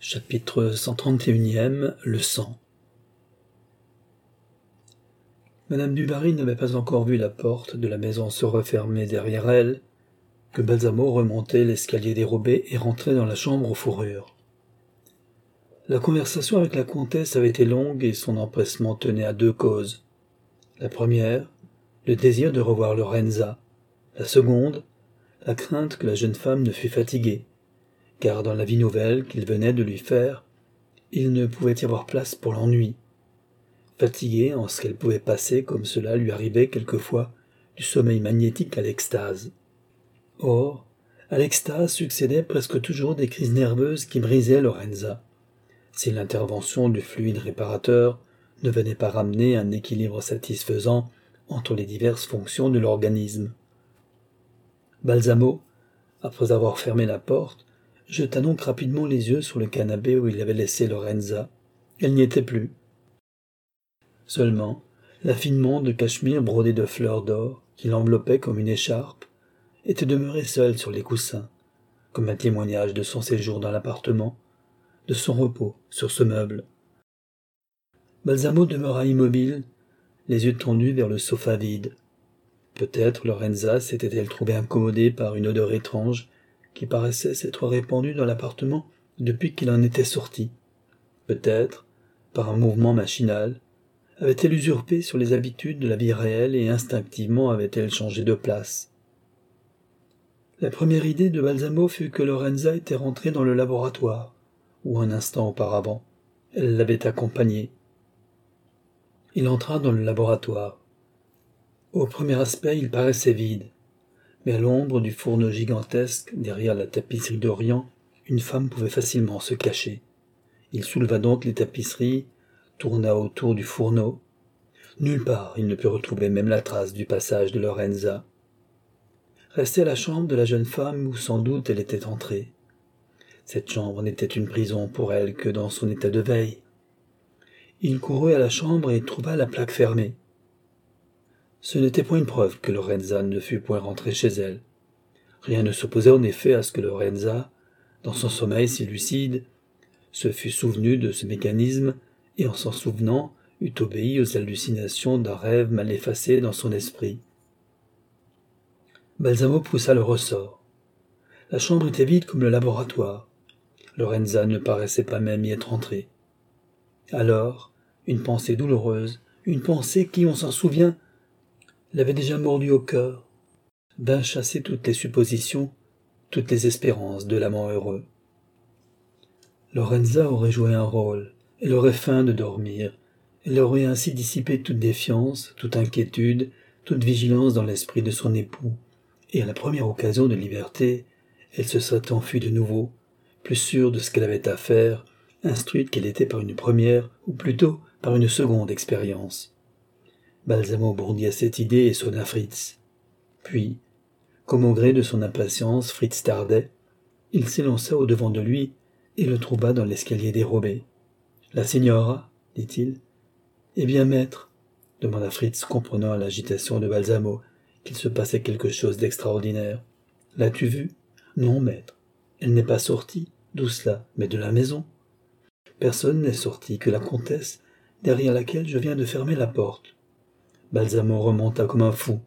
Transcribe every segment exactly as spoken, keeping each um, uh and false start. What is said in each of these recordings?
Chapitre cent trente et un. Le sang. Madame du Barry n'avait pas encore vu la porte de la maison se refermer derrière elle, que Balsamo remontait l'escalier dérobé et rentrait dans la chambre aux fourrures. La conversation avec la comtesse avait été longue et son empressement tenait à deux causes. La première, le désir de revoir Lorenza. La seconde, la crainte que la jeune femme ne fût fatiguée, car dans la vie nouvelle qu'il venait de lui faire, il ne pouvait y avoir place pour l'ennui. Fatiguée en ce qu'elle pouvait passer, comme cela lui arrivait quelquefois, du sommeil magnétique à l'extase. Or, à l'extase succédaient presque toujours des crises nerveuses qui brisaient Lorenza, si l'intervention du fluide réparateur ne venait pas ramener un équilibre satisfaisant entre les diverses fonctions de l'organisme. Balsamo, après avoir fermé la porte, jeta donc rapidement les yeux sur le canapé où il avait laissé Lorenza. Elle n'y était plus. Seulement, l'affinement de cachemire brodé de fleurs d'or, qui l'enveloppait comme une écharpe, était demeuré seul sur les coussins, comme un témoignage de son séjour dans l'appartement, de son repos sur ce meuble. Balsamo demeura immobile, les yeux tendus vers le sofa vide. Peut-être Lorenza s'était-elle trouvée incommodée par une odeur étrange qui paraissait s'être répandue dans l'appartement depuis qu'il en était sorti. Peut-être, par un mouvement machinal, avait-elle usurpé sur les habitudes de la vie réelle et instinctivement avait-elle changé de place. La première idée de Balsamo fut que Lorenza était rentrée dans le laboratoire, où un instant auparavant, elle l'avait accompagnée. Il entra dans le laboratoire. Au premier aspect, il paraissait vide, mais à l'ombre du fourneau gigantesque, derrière la tapisserie d'Orient, une femme pouvait facilement se cacher. Il souleva donc les tapisseries, tourna autour du fourneau. Nulle part il ne put retrouver même la trace du passage de Lorenza. Restait la chambre de la jeune femme où sans doute elle était entrée. Cette chambre n'était une prison pour elle que dans son état de veille. Il courut à la chambre et trouva la plaque fermée. Ce n'était point une preuve que Lorenza ne fût point rentrée chez elle. Rien ne s'opposait en effet à ce que Lorenza, dans son sommeil si lucide, se fût souvenu de ce mécanisme et en s'en souvenant eût obéi aux hallucinations d'un rêve mal effacé dans son esprit. Balsamo poussa le ressort. La chambre était vide comme le laboratoire. Lorenza ne paraissait pas même y être entrée. Alors, une pensée douloureuse, une pensée qui, on s'en souvient, l'avait déjà mordu au cœur, vint chasser toutes les suppositions, toutes les espérances de l'amant heureux. Lorenza aurait joué un rôle, elle aurait faim de dormir, elle aurait ainsi dissipé toute défiance, toute inquiétude, toute vigilance dans l'esprit de son époux, et à la première occasion de liberté, elle se serait enfuie de nouveau, plus sûre de ce qu'elle avait à faire, instruite qu'elle était par une première, ou plutôt par une seconde expérience. Balsamo bondit à cette idée et sonna Fritz. Puis, comme au gré de son impatience, Fritz tardait, il s'élança au-devant de lui et le trouva dans l'escalier dérobé. « La signora » dit-il. « Eh bien, maître » demanda Fritz, comprenant à l'agitation de Balsamo qu'il se passait quelque chose d'extraordinaire. « L'as-tu vue ?»« Non, maître. Elle n'est pas sortie. D'où cela? Mais de la maison. Personne n'est sorti que la comtesse, derrière laquelle je viens de fermer la porte. » Balsamo remonta comme un fou.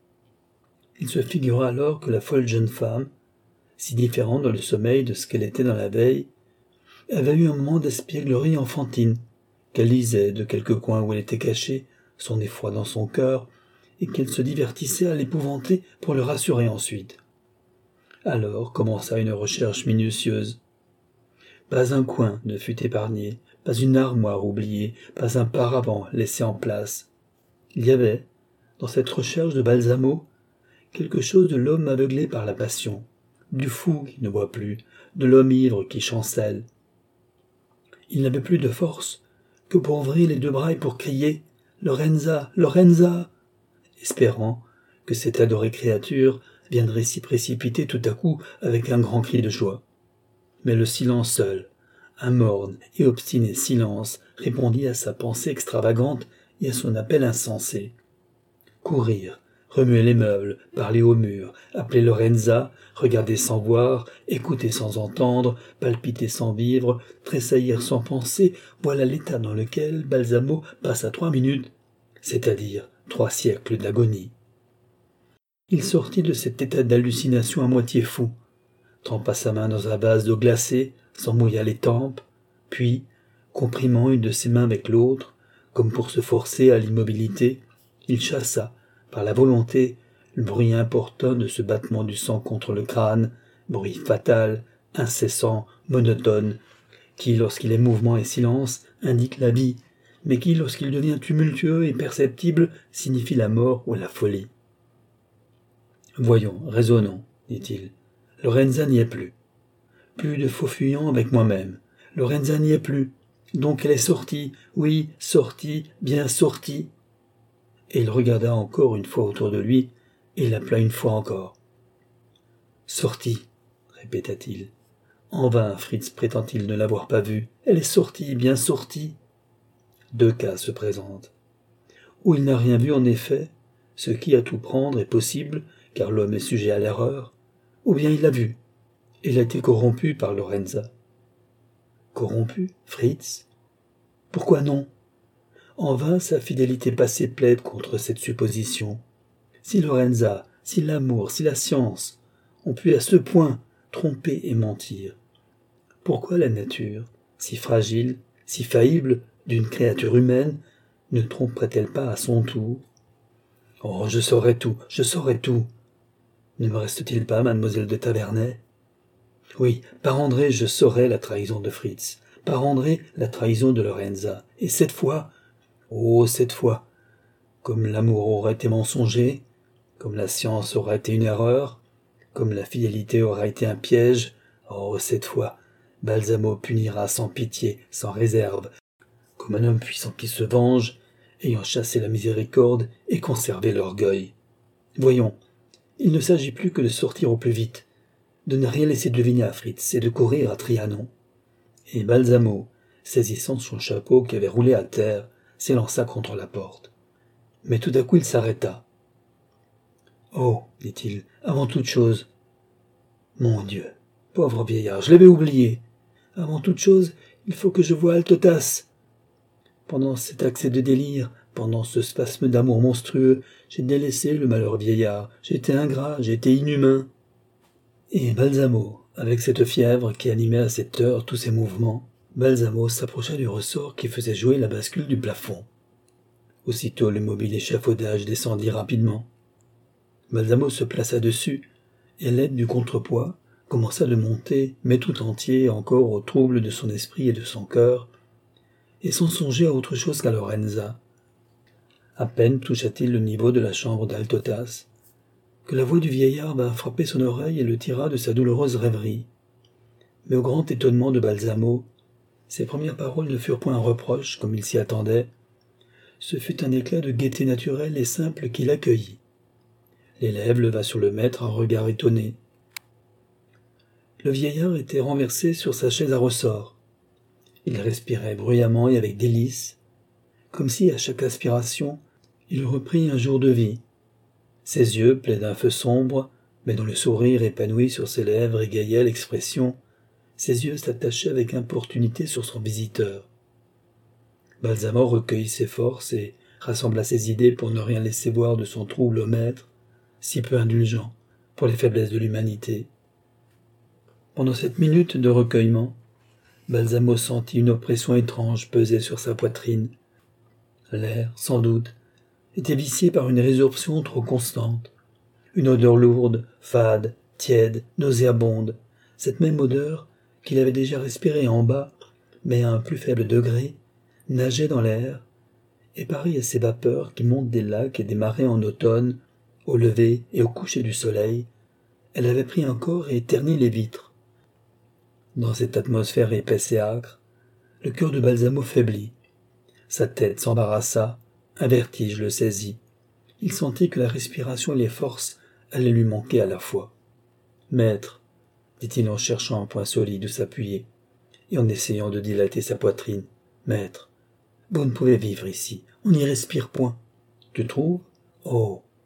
Il se figura alors que la folle jeune femme, si différente dans le sommeil de ce qu'elle était dans la veille, avait eu un moment d'espièglerie enfantine, qu'elle lisait de quelque coin où elle était cachée, son effroi dans son cœur, et qu'elle se divertissait à l'épouvanter pour le rassurer ensuite. Alors commença une recherche minutieuse. Pas un coin ne fut épargné, pas une armoire oubliée, pas un paravent laissé en place. Il y avait, dans cette recherche de Balsamo, quelque chose de l'homme aveuglé par la passion, du fou qui ne voit plus, de l'homme ivre qui chancelle. Il n'avait plus de force que pour ouvrir les deux bras et pour crier « Lorenza, Lorenza !» espérant que cette adorée créature viendrait s'y précipiter tout à coup avec un grand cri de joie. Mais le silence seul, un morne et obstiné silence, répondit à sa pensée extravagante et à son appel insensé. Courir, remuer les meubles, parler au mur, appeler Lorenza, regarder sans voir, écouter sans entendre, palpiter sans vivre, tressaillir sans penser, voilà l'état dans lequel Balsamo passa trois minutes, c'est-à-dire trois siècles d'agonie. Il sortit de cet état d'hallucination à moitié fou, trempa sa main dans un vase d'eau glacée, s'en mouilla les tempes, puis, comprimant une de ses mains avec l'autre, comme pour se forcer à l'immobilité, il chassa, par la volonté, le bruit importun de ce battement du sang contre le crâne, bruit fatal, incessant, monotone, qui, lorsqu'il est mouvement et silence, indique la vie, mais qui, lorsqu'il devient tumultueux et perceptible, signifie la mort ou la folie. « Voyons, raisonnons, dit-il. Lorenza n'y est plus. Plus de faux fuyants avec moi-même. Lorenza n'y est plus. Donc elle est sortie, oui, sortie, bien sortie. » Et il regarda encore une fois autour de lui, et l'appela une fois encore. « Sortie, répéta-t-il. En vain, Fritz prétend-il ne l'avoir pas vue. Elle est sortie, bien sortie. » Deux cas se présentent. Ou il n'a rien vu en effet, ce qui, à tout prendre, est possible, car l'homme est sujet à l'erreur, ou bien il l'a vu, et il a été corrompu par Lorenza. Corrompu, Fritz? Pourquoi non? En vain sa fidélité passée plaide contre cette supposition. Si Lorenza, si l'amour, si la science ont pu à ce point tromper et mentir, pourquoi la nature, si fragile, si faillible d'une créature humaine, ne tromperait-elle pas à son tour? Oh, je saurais tout, je saurais tout. Ne me reste-t-il pas, mademoiselle de Tavernay? Oui, par André, je saurais la trahison de Fritz, par André, la trahison de Lorenza, et cette fois, oh, cette fois, comme l'amour aurait été mensonger, comme la science aurait été une erreur, comme la fidélité aurait été un piège, oh, cette fois, Balsamo punira sans pitié, sans réserve, comme un homme puissant qui se venge, ayant chassé la miséricorde et conservé l'orgueil. Voyons, il ne s'agit plus que de sortir au plus vite, de ne rien laisser deviner à Fritz et de courir à Trianon. Et Balsamo, saisissant son chapeau qui avait roulé à terre, s'élança contre la porte. Mais tout à coup il s'arrêta. « Oh, dit-il, avant toute chose, mon Dieu, pauvre vieillard, je l'avais oublié. Avant toute chose, il faut que je voie Altotas. Pendant cet accès de délire, pendant ce spasme d'amour monstrueux, j'ai délaissé le malheureux vieillard, j'ai été ingrat, j'ai été inhumain. » Et Balsamo, avec cette fièvre qui animait à cette heure tous ses mouvements, Balsamo s'approcha du ressort qui faisait jouer la bascule du plafond. Aussitôt le mobile échafaudage descendit rapidement. Balsamo se plaça dessus, et à l'aide du contrepoids, commença de monter, mais tout entier encore au trouble de son esprit et de son cœur, et sans songer à autre chose qu'à Lorenza. À peine toucha-t-il le niveau de la chambre d'Altotas, que la voix du vieillard vint frapper son oreille et le tira de sa douloureuse rêverie. Mais au grand étonnement de Balsamo, ses premières paroles ne furent point un reproche, comme il s'y attendait. Ce fut un éclat de gaieté naturelle et simple qui l'accueillit. L'élève leva sur le maître un regard étonné. Le vieillard était renversé sur sa chaise à ressort. Il respirait bruyamment et avec délice, comme si, à chaque aspiration, il reprit un jour de vie. Ses yeux, pleins d'un feu sombre, mais dont le sourire épanoui sur ses lèvres égayait l'expression, ses yeux s'attachaient avec importunité sur son visiteur. Balsamo recueillit ses forces et rassembla ses idées pour ne rien laisser voir de son trouble au maître, si peu indulgent pour les faiblesses de l'humanité. Pendant cette minute de recueillement, Balsamo sentit une oppression étrange peser sur sa poitrine. L'air, sans doute, était vicié par une résorption trop constante. Une odeur lourde, fade, tiède, nauséabonde, cette même odeur qu'il avait déjà respirée en bas, mais à un plus faible degré, nageait dans l'air, et pareille à ces vapeurs qui montent des lacs et des marais en automne, au lever et au coucher du soleil, elle avait pris un corps et terni les vitres. Dans cette atmosphère épaisse et âcre, le cœur de Balsamo faiblit. Sa tête s'embarrassa, un vertige le saisit. Il sentit que la respiration et les forces allaient lui manquer à la fois. « Maître, dit-il en cherchant un point solide où s'appuyer, et en essayant de dilater sa poitrine, « Maître, vous ne pouvez vivre ici, on n'y respire point. Tu trouves? Oh,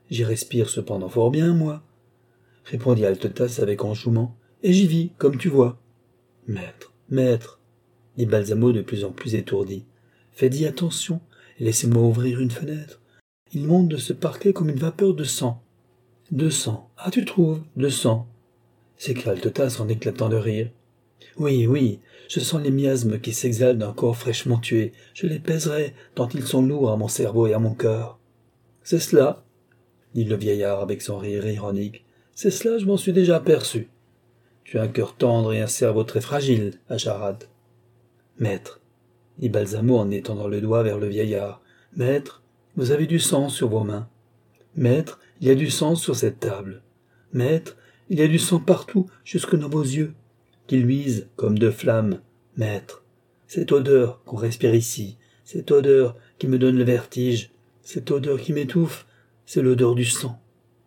J'y respire cependant fort bien, moi, répondit Altetas avec enjouement, et j'y vis, comme tu vois. Maître, maître, dit Balsamo de plus en plus étourdi, faites-y attention, et laissez-moi ouvrir une fenêtre. Il monte de ce parquet comme une vapeur de sang. De sang, ah tu trouves, de sang, s'écria Altetas en éclatant de rire. Oui, oui, je sens les miasmes qui s'exhalent d'un corps fraîchement tué, je les pèserai, tant ils sont lourds à mon cerveau et à mon cœur. C'est cela, dit le vieillard avec son rire ironique, c'est cela, je m'en suis déjà aperçu. Tu as un cœur tendre et un cerveau très fragile, Asharad. Maître, dit Balsamo en étendant le doigt vers le vieillard, maître, vous avez du sang sur vos mains. Maître, il y a du sang sur cette table. Maître, il y a du sang partout, jusque dans vos yeux, qui luisent comme deux flammes. Maître, cette odeur qu'on respire ici, cette odeur qui me donne le vertige, cette odeur qui m'étouffe, c'est l'odeur du sang.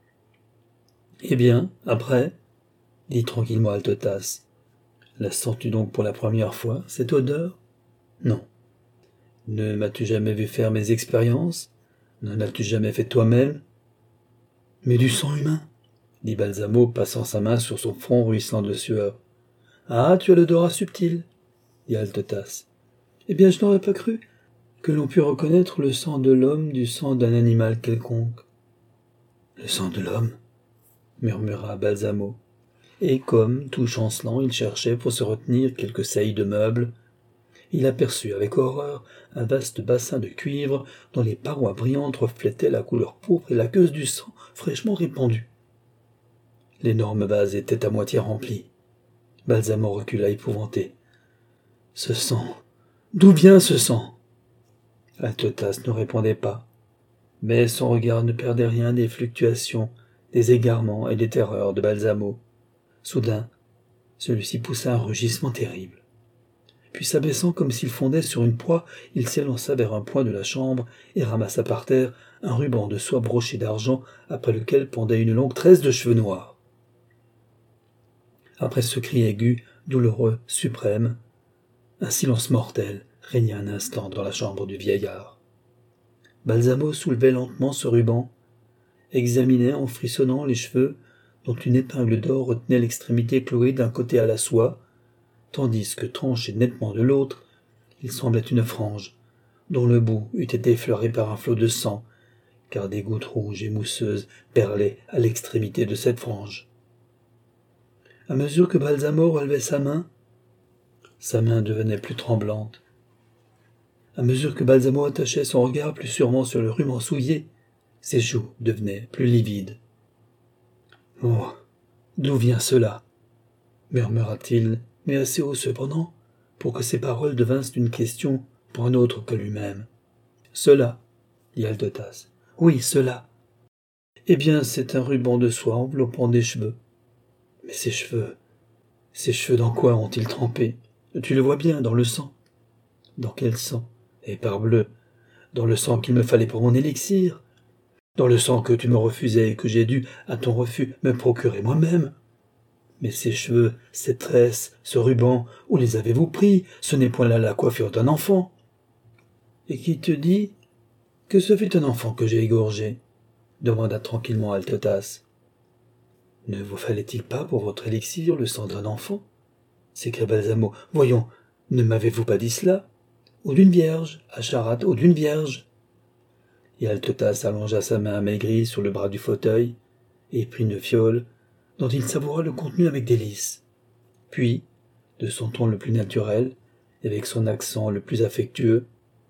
Eh bien, après, dit tranquillement Altetas, la sens-tu donc pour la première fois, cette odeur? Non. Ne m'as-tu jamais vu faire mes expériences? N'en as-tu jamais fait toi-même? Mais du sang humain, dit Balsamo, passant sa main sur son front ruisselant de sueur. Ah, tu as l'odorat subtil, dit Altetas. Eh bien, je n'aurais pas cru que l'on pût reconnaître le sang de l'homme du sang d'un animal quelconque. Le sang de l'homme, murmura Balsamo, et comme, tout chancelant, il cherchait pour se retenir quelques saillies de meubles, il aperçut avec horreur un vaste bassin de cuivre dont les parois brillantes reflétaient la couleur pourpre et l'aqueuse du sang fraîchement répandu. L'énorme vase était à moitié rempli. Balsamo recula épouvanté. Ce sang, d'où vient ce sang? Altetas ne répondait pas, mais son regard ne perdait rien des fluctuations, des égarements et des terreurs de Balsamo. Soudain, celui-ci poussa un rugissement terrible. Puis s'abaissant comme s'il fondait sur une proie, il s'élança vers un point de la chambre et ramassa par terre un ruban de soie broché d'argent après lequel pendait une longue tresse de cheveux noirs. Après ce cri aigu, douloureux, suprême, un silence mortel régna un instant dans la chambre du vieillard. Balsamo soulevait lentement ce ruban, examinait en frissonnant les cheveux dont une épingle d'or retenait l'extrémité clouée d'un côté à la soie, tandis que tranché nettement de l'autre, il semblait une frange, dont le bout eût été effleuré par un flot de sang, car des gouttes rouges et mousseuses perlaient à l'extrémité de cette frange. À mesure que Balsamo relevait sa main, sa main devenait plus tremblante. À mesure que Balsamo attachait son regard plus sûrement sur le ruban souillé, ses joues devenaient plus livides. « Oh, d'où vient cela ?» murmura-t-il, mais assez haut cependant, pour que ses paroles devinssent une question pour un autre que lui-même. « Cela, » dit Altetas. « Oui, cela. Eh bien, c'est un ruban de soie enveloppant des cheveux. Mais ces cheveux, ces cheveux dans quoi ont-ils trempé? Tu le vois bien, dans le sang. » « Dans quel sang? Et parbleu, dans le sang qu'il me fallait pour mon élixir, dans le sang que tu me refusais et que j'ai dû, à ton refus, me procurer moi-même. Mais ces cheveux, ces tresses, ce ruban, où les avez-vous pris? Ce n'est point là la coiffure d'un enfant. » « Et qui te dit que ce fut un enfant que j'ai égorgé? » demanda tranquillement Altetas. « Ne vous fallait-il pas pour votre élixir le sang d'un enfant? » s'écria Balsamo. « Voyons, ne m'avez-vous pas dit cela? Ou d'une vierge, Asharad, ou d'une vierge ?» Et Altetas allongea sa main amaigrie sur le bras du fauteuil et prit une fiole dont il savoura le contenu avec délice. Puis, de son ton le plus naturel, et avec son accent le plus affectueux,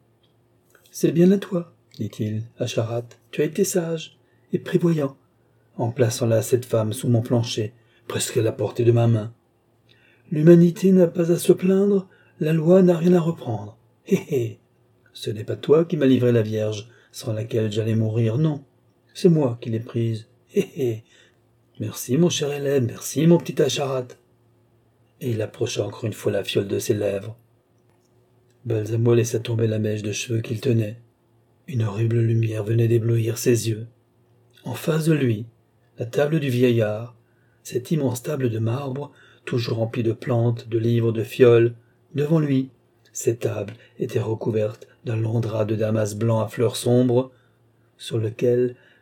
« C'est bien à toi, dit-il, Asharad, tu as été sage et prévoyant, en plaçant là cette femme sous mon plancher, presque à la portée de ma main. L'humanité n'a pas à se plaindre, la loi n'a rien à reprendre. Hé hé, ce n'est pas toi qui m'as livré la Vierge, sans laquelle j'allais mourir, non, c'est moi qui l'ai prise. Hé hé, merci mon cher élève, merci mon petit Asharad. » Et il approcha encore une fois la fiole de ses lèvres. Balsamo laissa tomber la mèche de cheveux qu'il tenait. Une horrible lumière venait d'éblouir ses yeux. En face de lui, la table du vieillard, cette immense table de marbre, toujours remplie de plantes, de livres, de fioles. Devant lui, cette table était recouverte d'un long drap de damas blanc à fleurs sombres, sur lequel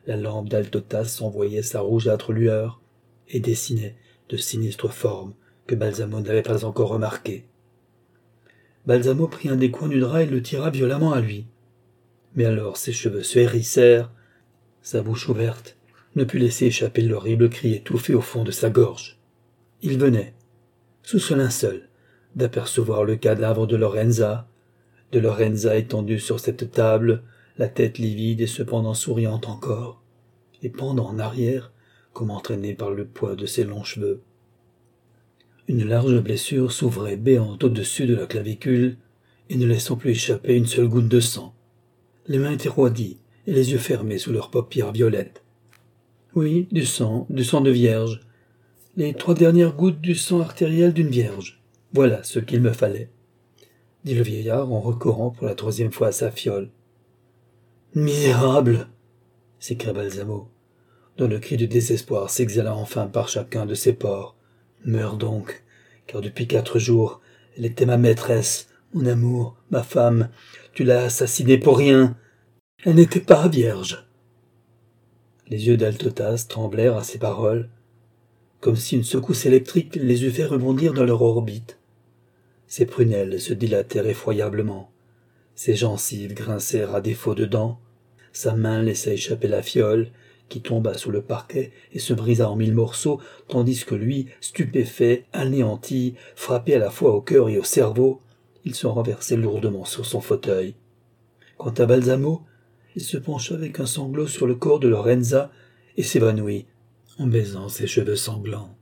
La lampe d'Altotas envoyait sa rougeâtre lueur et dessinait de sinistres formes que Balsamo n'avait pas encore remarquées. Balsamo prit un des coins du drap et le tira violemment à lui. Mais alors ses cheveux se hérissèrent, sa bouche ouverte ne put laisser échapper l'horrible cri étouffé au fond de sa gorge. Il venait, sous ce linceul, d'apercevoir le cadavre de Lorenza, de Lorenza étendue sur cette table, la tête livide et cependant souriante encore, et pendant en arrière, comme entraînée par le poids de ses longs cheveux. Une large blessure s'ouvrait béante au-dessus de la clavicule et ne laissant plus échapper une seule goutte de sang. Les mains étaient roidies et les yeux fermés sous leurs paupières violettes. Oui, du sang, du sang de vierge. Les trois dernières gouttes du sang artériel d'une vierge. Voilà ce qu'il me fallait, dit le vieillard en recourant pour la troisième fois à sa fiole. Misérable, s'écria Balsamo, dont le cri de désespoir s'exhala enfin par chacun de ses pores. Meurs donc, car depuis quatre jours, elle était ma maîtresse, mon amour, ma femme. Tu l'as assassinée pour rien. Elle n'était pas vierge. Les yeux d'Altotas tremblèrent à ces paroles, comme si une secousse électrique les eût fait rebondir dans leur orbite. Ses prunelles se dilatèrent effroyablement, ses gencives grincèrent à défaut de dents, sa main laissa échapper la fiole, qui tomba sur le parquet et se brisa en mille morceaux, tandis que lui, stupéfait, anéanti, frappé à la fois au cœur et au cerveau, il se renversait lourdement sur son fauteuil. Quant à Balsamo, il se pencha avec un sanglot sur le corps de Lorenza et s'évanouit, en baisant ses cheveux sanglants.